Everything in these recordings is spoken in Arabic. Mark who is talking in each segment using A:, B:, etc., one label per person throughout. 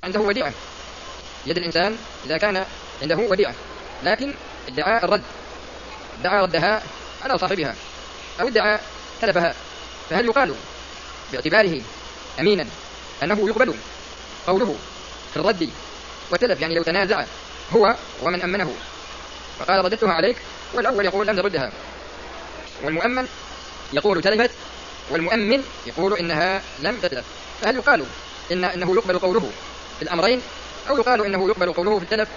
A: عنده وديعة. يد الإنسان إذا كان عنده وديعة لكن ادعى الرد، ادعى ردها على صاحبها أو ادعى تلفها، فهل يقال باعتباره أمينا أنه يقبل قوله في الرد وتلف؟ يعني لو تنازع هو ومن أمنه وقال رددتها عليك، والأول يقول لم تردها، والمؤمن يقول تلفت، والمؤمن يقول إنها لم تتلف، فهل يقال إنه يقبل قوله في الأمرين أو يقال إنه يقبل قوله في التلف؟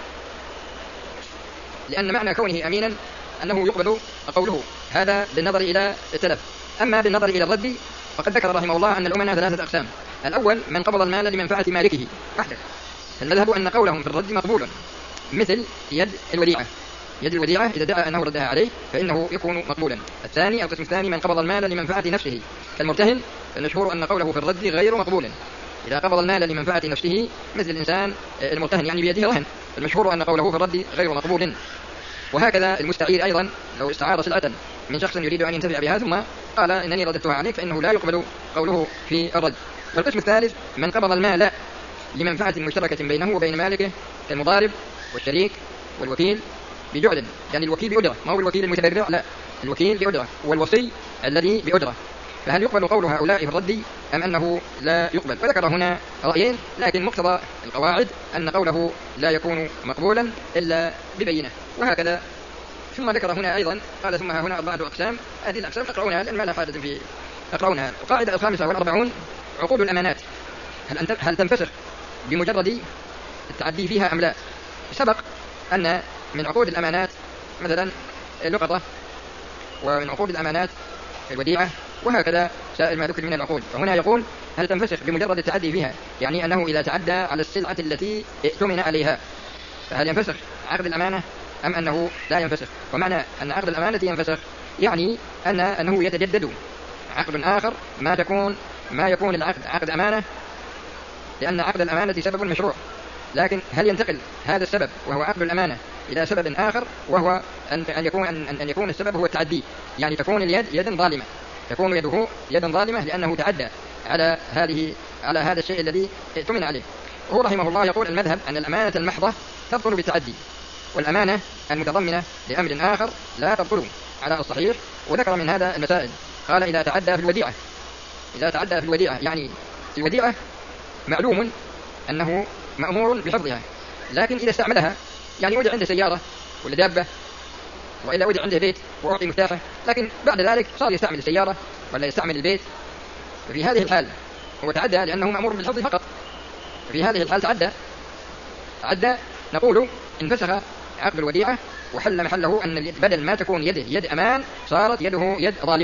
A: لأن معنى كونه أمينا أنه يقبل قوله، هذا بالنظر إلى التلف. أما بالنظر إلى الرد فقد ذكر رحمه الله أن الأمناء ثلاثة أقسام. الأول من قبض المال لمنفعة مالكه وحده، فالمذهب أن قولهم في الرد مقبول، مثل يد الوديعة. يد الوديعة إذا دعا أنه ردها عليه فإنه يكون مقبولا. الثاني القسم الثاني من قبض المال لمنفعة نفسه كالمرتهن، فالمشهور أن قوله في الرد غير مقبول. إذا قبض المال لمنفعة نفسه مثل الإنسان المرتهن يعني بيده رهن، فالمشهور أن قوله في الرد غير مقبول. وهكذا المستعير أيضا لو استعار سلعة من شخص يريد أن ينتفع بها ثم قال إنني رددتها عليك، فإنه لا يقبل قوله في الرد. والقسم الثالث من قبض المال لمنفعة مشتركة بينه وبين مالكه كالمضارب والشريك والوكيل بجعل، يعني الوكيل بأجرة، ما هو الوكيل المتبرع، لا، الوكيل بأجرة والوصي الذي بأجرة، فهل يقبل قول هؤلاء في الرد أم أنه لا يقبل؟ وذكر هنا رأيين، لكن مقتضى القواعد أن قوله لا يكون مقبولا إلا ببينة. وهكذا ثم ذكر هنا أيضا قال ثم هنا 4 أقسام، هذه الأقسام أقرأونها لأن ما لا حاجة في أقرأونها. القاعدة 45 عقود الأمانات هل تنفسخ بمجرد التعدي فيها أم لا؟ سبق أن من عقود الأمانات مثلا اللقطة، ومن عقود الأمانات الوديعة، وهكذا سائر ما ذكر من العقود. فهنا يقول هل تنفسخ بمجرد التعدي فيها، يعني أنه إذا تعدى على السلعة التي ائتمن عليها فهل ينفسخ عقد الأمانة أم أنه لا ينفسخ؟ ومعنى أن عقد الأمانة ينفسخ يعني أنه يتجدد عقد آخر ما يكون العقد عقد أمانة، لأن عقد الأمانة سبب مشروع، لكن هل ينتقل هذا السبب وهو عقد الأمانة إلى سبب آخر وهو أن يكون السبب هو التعدي، يعني تكون اليد يدا ظالمة، تكون يده يدا ظالمة لأنه تعدى على هذا الشيء الذي ائتمن عليه. وهو رحمه الله يقول المذهب أن الأمانة المحضة تبطل بالتعدي، والأمانة المتضمنة لأمر آخر لا تبطل على الصحيح. وذكر من هذا المسائل، قال إذا تعدى في الوديعة يعني الوديعة معلوم أنه مأمور بحفظها، لكن إذا استعملها، يعني وضع عنده سيارة ولا دابة وإلا وضع عنده بيت وأعطي مفتاحه، لكن بعد ذلك صار يستعمل السيارة ولا يستعمل البيت، ففي هذه الحال هو تعدى لأنه مأمور بالحفظ فقط. في هذه الحال تعدى نقول انفسخ عقد الوديعة وحل محله أن بدل ما تكون يده يد أمان صارت يده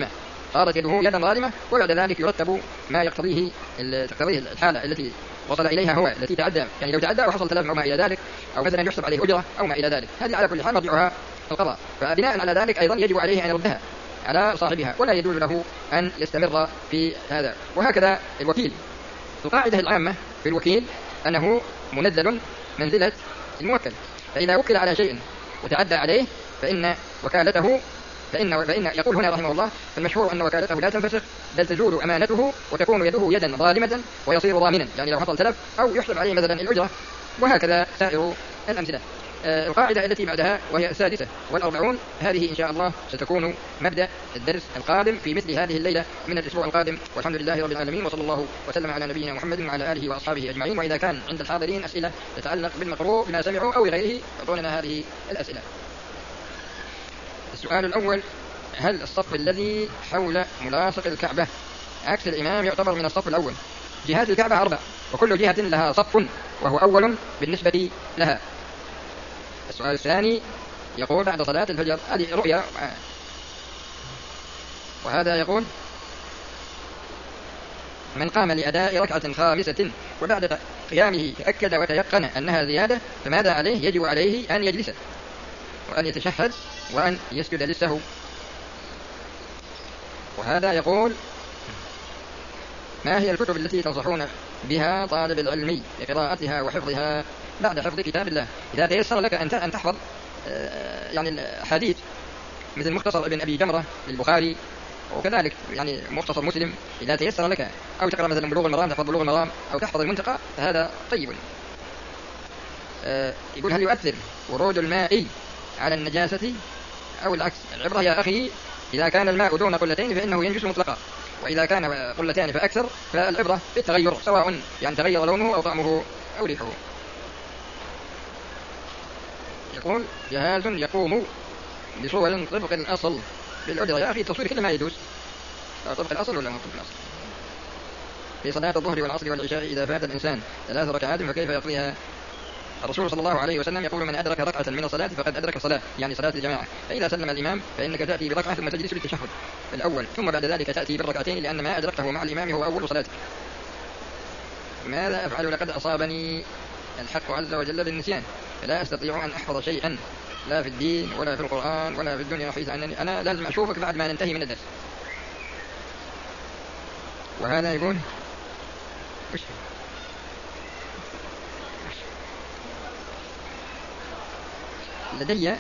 A: يدا ظالمة، وبعد ذلك يرتب ما تقتضيه الحالة التي وصل إليها هو التي تعدى، يعني لو تعدى وحصل تلف أو ما إلى ذلك، أو مثلا يحسب عليه أجرة أو ما إلى ذلك، هذه على كل حال مرجعها القضاء، فبناء على ذلك أيضا يجب عليه أن يردها على صاحبها ولا يجوز له أن يستمر في هذا. وهكذا الوكيل، القاعدة العامة في الوكيل أنه منزل منزلة الموكل، فإذا وكل على شيء وتعدى عليه فإن يقول هنا رحمه الله المشهور أن وكالته لا تنفسخ بل تزول أمانته وتكون يده يدا ظالمة ويصير ضامنا، يعني لو حصل تلف أو يحسب عليه مثلا الأجرة، وهكذا سائر الأمثلة. القاعدة التي بعدها وهي 46 هذه إن شاء الله ستكون مبدأ الدرس القادم في مثل هذه الليلة من الأسبوع القادم، والحمد لله رب العالمين، وصلى الله وسلم على نبينا محمد وعلى آله وأصحابه أجمعين. وإذا كان عند الحاضرين أسئلة تتعلق بالمقروء بما سمعوا أو غيره يعطوننا هذه الأسئلة. السؤال الأول: هل الصف الذي حول ملاصق الكعبة عكس الإمام يعتبر من الصف الأول؟ جهات الكعبة 4 وكل جهة لها صف وهو أول بالنسبة لها. السؤال الثاني يقول بعد صلاة الفجر، هذه رؤيا، وهذا يقول من قام لأداء ركعة خامسة وبعد قيامه تأكد وتيقن أنها زيادة فماذا عليه؟ يجب عليه أن يجلس وأن يتشهد وأن يسجد للسهو. وهذا يقول ما هي الكتب التي تنصحون بها طالب العلم لقراءتها وحفظها بعد حفظ كتاب الله؟ إذا تيسر لك أن تحفظ يعني الحديث مثل مختصر ابن أبي جمرة للبخاري، وكذلك يعني مختصر مسلم إذا تيسر لك، أو تقرأ مثلا بلوغ المرام تحفظ بلوغ المرام، أو تحفظ المنتقى، فهذا طيب. يقول هل يؤثر ورود الماء على النجاسة أو العكس؟ العبرة يا أخي إذا كان الماء دون قلتين فإنه ينجس مطلقا، وإذا كان قلتان فأكثر فالعبرة بالتغير، سواء يعني تغير لونه أو طعمه أو ريحه. يقول جهاز يقوم بصور طبق الأصل بالأجرة. يا أخي التصوير كل ما يجوز، طبق الأصل ولا ما طبق الأصل؟ في صلاة الظهر والعصر والعشاء إذا فات الإنسان 3 ركعات فكيف يقضيها؟ الرسول صلى الله عليه وسلم يقول من أدرك ركعة من الصلاة فقد أدرك الصلاة، يعني صلاة الجماعة. فإذا سلم الإمام فإنك تأتي بركعة ثم تجلس للتشهد الأول، ثم بعد ذلك تأتي بالركعتين لأن ما أدركته مع الإمام هو أول صلاتك. ماذا أفعل لقد أصابني الحق عز وجل بالنسيان، فلا أستطيع أن أحفظ شيئا لا في الدين ولا في القرآن ولا في الدنيا، حيث أنني أنا لازم أشوفك بعد ما ننتهي من الدرس. وهذا يقول لدي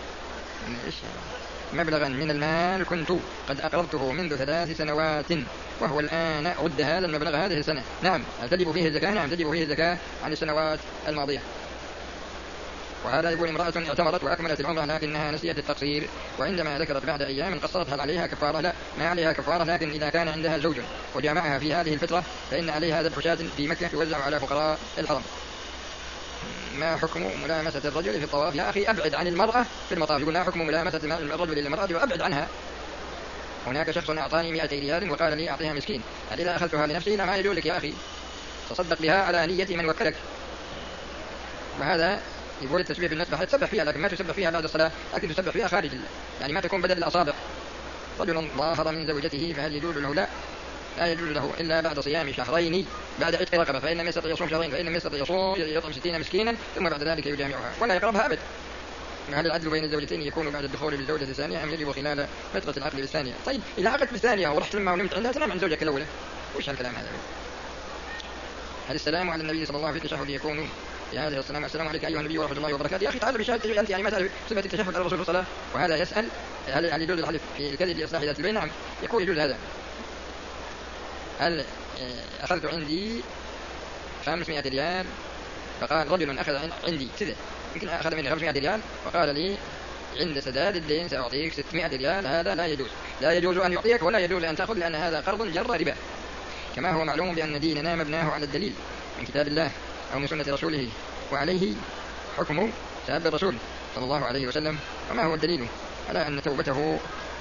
A: مبلغا من المال كنت قد أقرضته منذ 3 سنوات، وهو الآن عد هذا المبلغ هذه السنة. نعم تجب فيه الزكاة، نعم تجب فيه الزكاة عن السنوات الماضية. وهذا يقول امرأة اعتمرت وأكملت العمرة لكنها نسيت التقصير، وعندما ذكرت بعد أيام قصرت، هل عليها كفارة؟ لا، ما عليها كفارة، لكن إذا كان عندها زوج وجامعها في هذه الفترة فإن عليها ذبح شاة في مكة توزع على فقراء الحرم. ما حكم ملامسة الرجل في الطواف؟ يا أخي أبعد عن المرأة في المطاف. يقول ما حكم ملامسة الرجل للمرأة وأبعد عنها. هناك شخص أعطاني 200 ريال وقال لي أعطيها مسكين، هل إذا أخذتها لنفسي؟ لا، ما يجوز لك يا أخي، تصدق بها على نية من وكلك. وهذا يقول التسبيح بالنسبة تسبح فيها، لكن ما تسبح فيها بعد الصلاة، لكن تسبح فيها خارج يعني ما تكون بدل الأصابع. رجل ظاهر من زوجته فهل يجوز له؟ لا يجوز له إلا بعد صيام شهرين بعد عتق رقبة، فإن لم يستطع يصوم شهرين، فإن لم يستطع يصوم يطعم 60 مسكينا ثم بعد ذلك يجامعها ولا يقربها أبد. هل العدل بين الزوجتين يكون بعد الدخول بالزوجة الثانية أم يجب خلال فترة العقد بالثانية؟ طيب إذا عقدت بالثانية ورحت لما ونمت عندها تنام عن زوجك الأولى، وش هالكلام هذا؟ هل السلام على النبي صلى الله عليه وسلم في التشهد يكون يا هذه السلام السلام عليك أيها النبي ورحمة الله وبركاته؟ يا أخي تعال بشهادة أنت يعني ما تعرف صفة التشهد على الرسول صلى الله عليه وسلم. وهذا يسأل هل يجوز الحلف في الكذب لإصلاح ذات البين؟ نعم يقول يجوز هذا. هل أخذت عندي 500 ريال فقال رجل أخذ عندي كذا، يمكن أخذ مني 500 ريال وقال لي عند سداد الدين سأعطيك 600 ريال، هذا لا يجوز، لا يجوز أن يعطيك ولا يجوز أن تأخذ، لأن هذا قرض جر ربا. كما هو معلوم بأن ديننا مبناه على الدليل من كتاب الله أو من سنة رسوله، وعليه حكم ساب الرسول صلى الله عليه وسلم. وما هو الدليل على أن توبته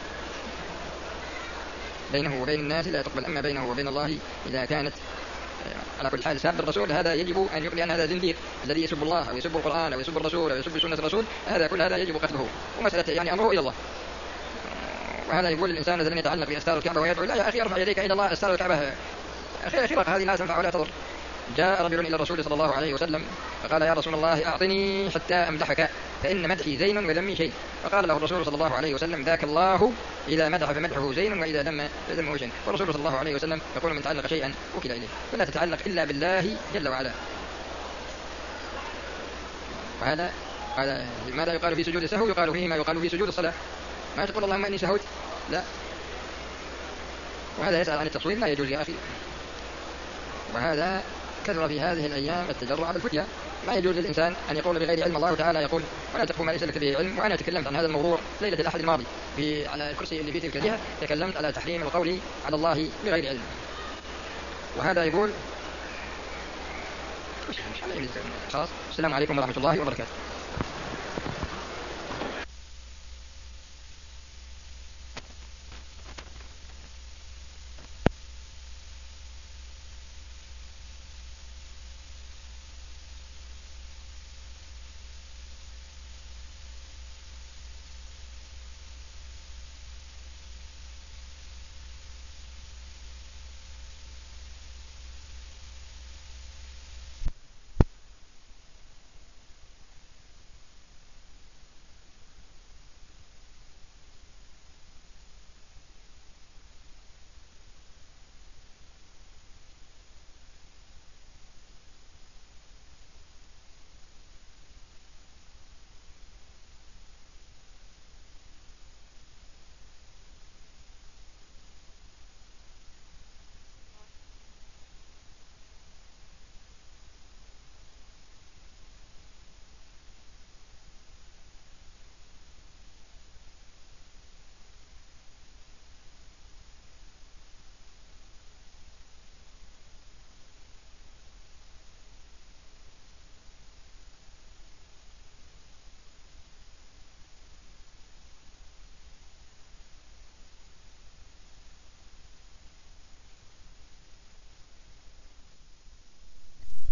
A: بينه وبين الناس لا تقبل، أما بينه وبين الله إذا كانت على كل حال ساب الرسول هذا يجب أن يقول، لأن هذا زنديق الذي يسب الله أو يسب القرآن أو يسب الرسول أو يسب سنة الرسول، هذا كل هذا يجب قتله، ومسألة يعني أمره إلى الله. وهذا يقول الإنسان الذي يتعلق بأستار الكعبة ويدعو، لا يا أخي ارفع يديك إلى الله، أستار الكعبة أخي خرق هذه لا تنفع ولا تضر. جاء رجل إلى الرسول صلى الله عليه وسلم فقال يا رسول الله أعطني حتى أمدحك فإن مدحي زين وذمي شيء، فقال له الرسول صلى الله عليه وسلم ذاك الله إذا مدح فمدحه زين وإذا ذم فذمه شيء. والرسول صلى الله عليه وسلم يقول من تعلق شيئا وكل إليه، فلا تتعلق إلا بالله جل وعلا. وهذا ماذا يقال في سجود السهو؟ يقال فيه ما يقال في سجود الصلاة، ما تقول اللهم إني سهوت، لا. وهذا يسأل عن التصوير، لا يجوز يا أخي. وهذا كثر في هذه الأيام التجرع على الفتية، ما يجوز للإنسان أن يقول بغير علم. الله تعالى يقول ولا تقف ما ليس لك به علم. وأنا تكلمت عن هذا الموضوع ليلة الأحد الماضي على الكرسي اللي في تلك الجهة، تكلمت على تحريم القول على الله بغير علم. وهذا يقول خلاص. السلام عليكم ورحمة الله وبركاته.